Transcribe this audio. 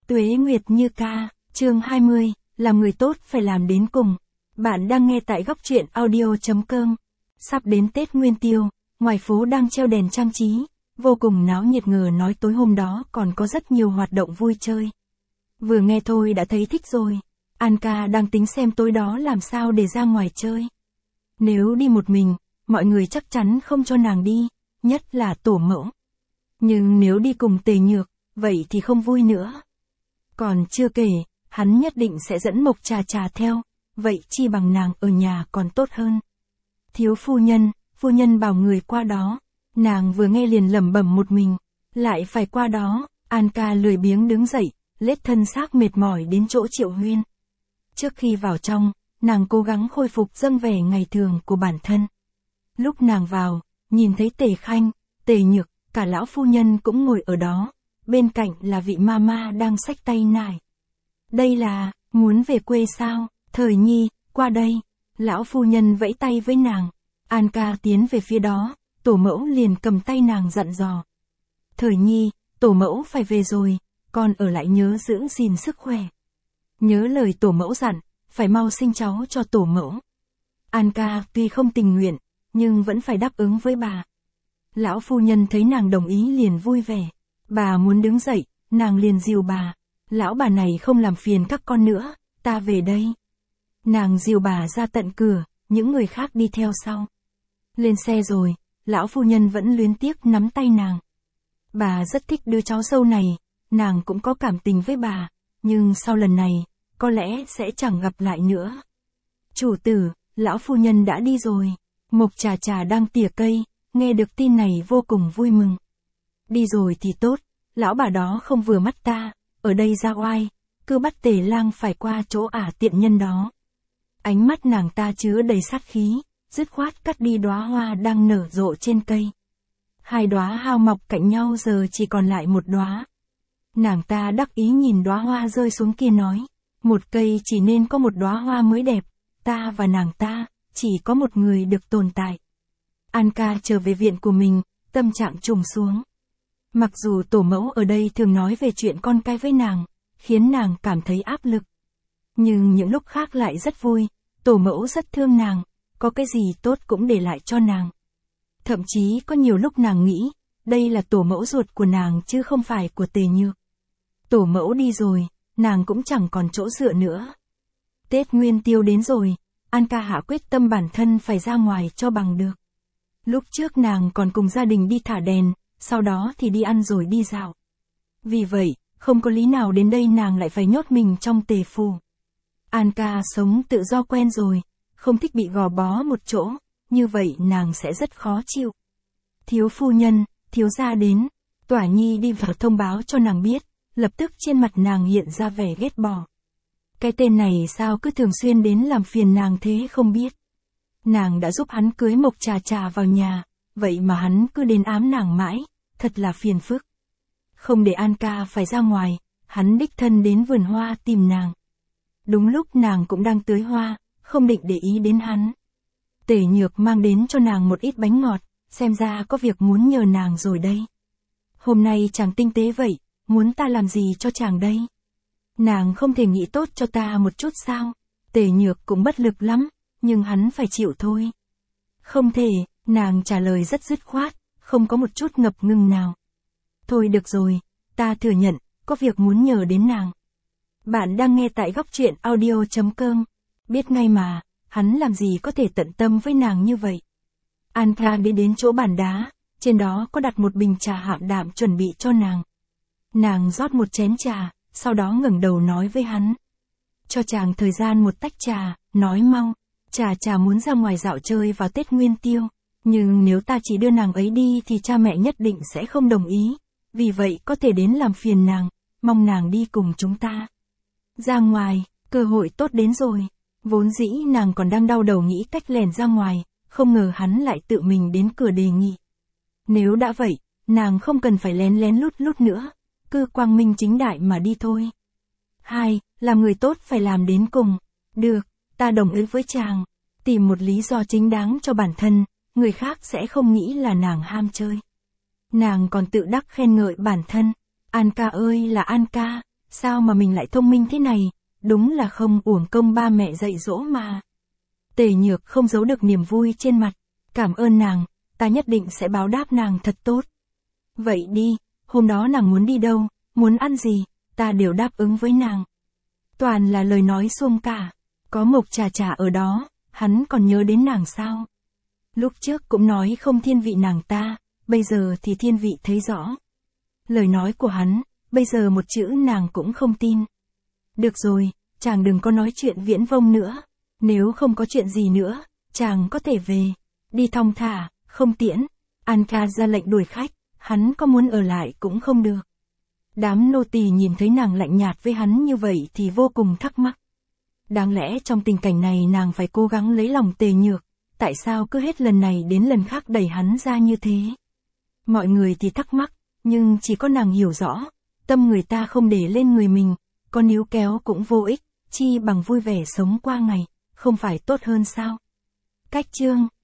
Tuế Nguyệt Như Ca, chương 20, làm người tốt phải làm đến cùng. Bạn đang nghe tại góc truyện audio.com. Sắp đến Tết Nguyên Tiêu, ngoài phố đang treo đèn trang trí, vô cùng náo nhiệt, ngờ nói tối hôm đó còn có rất nhiều hoạt động vui chơi. Vừa nghe thôi đã thấy thích rồi. An ca đang tính xem tối đó làm sao để ra ngoài chơi. Nếu đi một mình, mọi người chắc chắn không cho nàng đi, nhất là tổ mẫu. Nhưng nếu đi cùng Tề Nhược, vậy thì không vui nữa. Còn chưa kể, hắn nhất định sẽ dẫn Mộc Trà Trà theo, vậy chi bằng nàng ở nhà còn tốt hơn. Thiếu phu nhân bảo người qua đó. Nàng vừa nghe liền lẩm bẩm một mình, lại phải qua đó. An ca lười biếng đứng dậy, lết thân xác mệt mỏi đến chỗ Triệu Huyên. Trước khi vào trong, nàng cố gắng khôi phục dâng vẻ ngày thường của bản thân. Lúc nàng vào, nhìn thấy Tề Khanh, Tề Nhược, cả lão phu nhân cũng ngồi ở đó, bên cạnh là vị mama đang xách tay nải. Đây là, muốn về quê sao? Thời Nhi, qua đây. Lão phu nhân vẫy tay với nàng. An ca tiến về phía đó, tổ mẫu liền cầm tay nàng dặn dò. Thời Nhi, tổ mẫu phải về rồi, con ở lại nhớ giữ gìn sức khỏe. Nhớ lời tổ mẫu dặn, phải mau sinh cháu cho tổ mẫu. An ca tuy không tình nguyện, nhưng vẫn phải đáp ứng với bà. Lão phu nhân thấy nàng đồng ý liền vui vẻ. Bà muốn đứng dậy, nàng liền dìu bà. Lão bà này không làm phiền các con nữa, ta về đây. Nàng dìu bà ra tận cửa, những người khác đi theo sau. Lên xe rồi, lão phu nhân vẫn luyến tiếc nắm tay nàng. Bà rất thích đứa cháu dâu này, nàng cũng có cảm tình với bà, nhưng sau lần này, có lẽ sẽ chẳng gặp lại nữa. Chủ tử, lão phu nhân đã đi rồi. Mộc Trà Trà đang tỉa cây, nghe được tin này vô cùng vui mừng. Đi rồi thì tốt, lão bà đó không vừa mắt ta, ở đây ra oai, cứ bắt Tề Lang phải qua chỗ tiện nhân đó. Ánh mắt nàng ta chứa đầy sát khí, dứt khoát cắt đi đóa hoa đang nở rộ trên cây. Hai đóa hao mọc cạnh nhau giờ chỉ còn lại một đóa. Nàng ta đắc ý nhìn đóa hoa rơi xuống kia nói, một cây chỉ nên có một đóa hoa mới đẹp, ta và nàng ta, chỉ có một người được tồn tại. An ca trở về viện của mình, tâm trạng trùng xuống. Mặc dù tổ mẫu ở đây thường nói về chuyện con cái với nàng, khiến nàng cảm thấy áp lực. Nhưng những lúc khác lại rất vui, tổ mẫu rất thương nàng, có cái gì tốt cũng để lại cho nàng. Thậm chí có nhiều lúc nàng nghĩ, đây là tổ mẫu ruột của nàng chứ không phải của Tề Nhược. Tổ mẫu đi rồi, nàng cũng chẳng còn chỗ dựa nữa. Tết Nguyên Tiêu đến rồi, An ca hạ quyết tâm bản thân phải ra ngoài cho bằng được. Lúc trước nàng còn cùng gia đình đi thả đèn, sau đó thì đi ăn rồi đi dạo. Vì vậy, không có lý nào đến đây nàng lại phải nhốt mình trong Tề phủ. An ca sống tự do quen rồi, không thích bị gò bó một chỗ, như vậy nàng sẽ rất khó chịu. Thiếu phu nhân, thiếu gia đến. Tỏa Nhi đi vào thông báo cho nàng biết, lập tức trên mặt nàng hiện ra vẻ ghét bỏ. Cái tên này sao cứ thường xuyên đến làm phiền nàng thế không biết. Nàng đã giúp hắn cưới Mộc Trà Trà vào nhà, vậy mà hắn cứ đến ám nàng mãi, thật là phiền phức. Không để An ca phải ra ngoài, hắn đích thân đến vườn hoa tìm nàng. Đúng lúc nàng cũng đang tưới hoa, không định để ý đến hắn. Tề Nhược mang đến cho nàng một ít bánh ngọt, xem ra có việc muốn nhờ nàng rồi đây. Hôm nay chàng tinh tế vậy, muốn ta làm gì cho chàng đây? Nàng không thể nghĩ tốt cho ta một chút sao? Tề Nhược cũng bất lực lắm, nhưng hắn phải chịu thôi. Không thể, nàng trả lời rất dứt khoát, không có một chút ngập ngừng nào. Thôi được rồi, ta thừa nhận, có việc muốn nhờ đến nàng. Bạn đang nghe tại góc truyện audio.com. Biết ngay mà, hắn làm gì có thể tận tâm với nàng như vậy. An ca đi đến chỗ bàn đá, trên đó có đặt một bình trà hạm đạm chuẩn bị cho nàng. Nàng rót một chén trà, sau đó ngẩng đầu nói với hắn. Cho chàng thời gian một tách trà, nói mau. Trà muốn ra ngoài dạo chơi vào Tết Nguyên Tiêu, nhưng nếu ta chỉ đưa nàng ấy đi thì cha mẹ nhất định sẽ không đồng ý. Vì vậy có thể đến làm phiền nàng, mong nàng đi cùng chúng ta. Ra ngoài, cơ hội tốt đến rồi. Vốn dĩ nàng còn đang đau đầu nghĩ cách lèn ra ngoài, không ngờ hắn lại tự mình đến cửa đề nghị. Nếu đã vậy, nàng không cần phải lén lén lút lút nữa, cứ quang minh chính đại mà đi thôi. 2. Làm người tốt phải làm đến cùng. Được, ta đồng ý với chàng. Tìm một lý do chính đáng cho bản thân, người khác sẽ không nghĩ là nàng ham chơi. Nàng còn tự đắc khen ngợi bản thân. An ca ơi là An ca, sao mà mình lại thông minh thế này, đúng là không uổng công ba mẹ dạy dỗ mà. Tề Nhược không giấu được niềm vui trên mặt, cảm ơn nàng, ta nhất định sẽ báo đáp nàng thật tốt. Vậy đi, hôm đó nàng muốn đi đâu, muốn ăn gì, ta đều đáp ứng với nàng. Toàn là lời nói suông cả, có Mộc Trà Trà ở đó, hắn còn nhớ đến nàng sao? Lúc trước cũng nói không thiên vị nàng ta, bây giờ thì thiên vị thấy rõ. Lời nói của hắn, bây giờ một chữ nàng cũng không tin. Được rồi, chàng đừng có nói chuyện viễn vông nữa. Nếu không có chuyện gì nữa, chàng có thể về. Đi thong thả, không tiễn. An ca ra lệnh đuổi khách, hắn có muốn ở lại cũng không được. Đám nô tỳ nhìn thấy nàng lạnh nhạt với hắn như vậy thì vô cùng thắc mắc. Đáng lẽ trong tình cảnh này nàng phải cố gắng lấy lòng Tề Nhược, tại sao cứ hết lần này đến lần khác đẩy hắn ra như thế? Mọi người thì thắc mắc, nhưng chỉ có nàng hiểu rõ, tâm người ta không để lên người mình, có níu kéo cũng vô ích, chi bằng vui vẻ sống qua ngày, không phải tốt hơn sao? Cách chương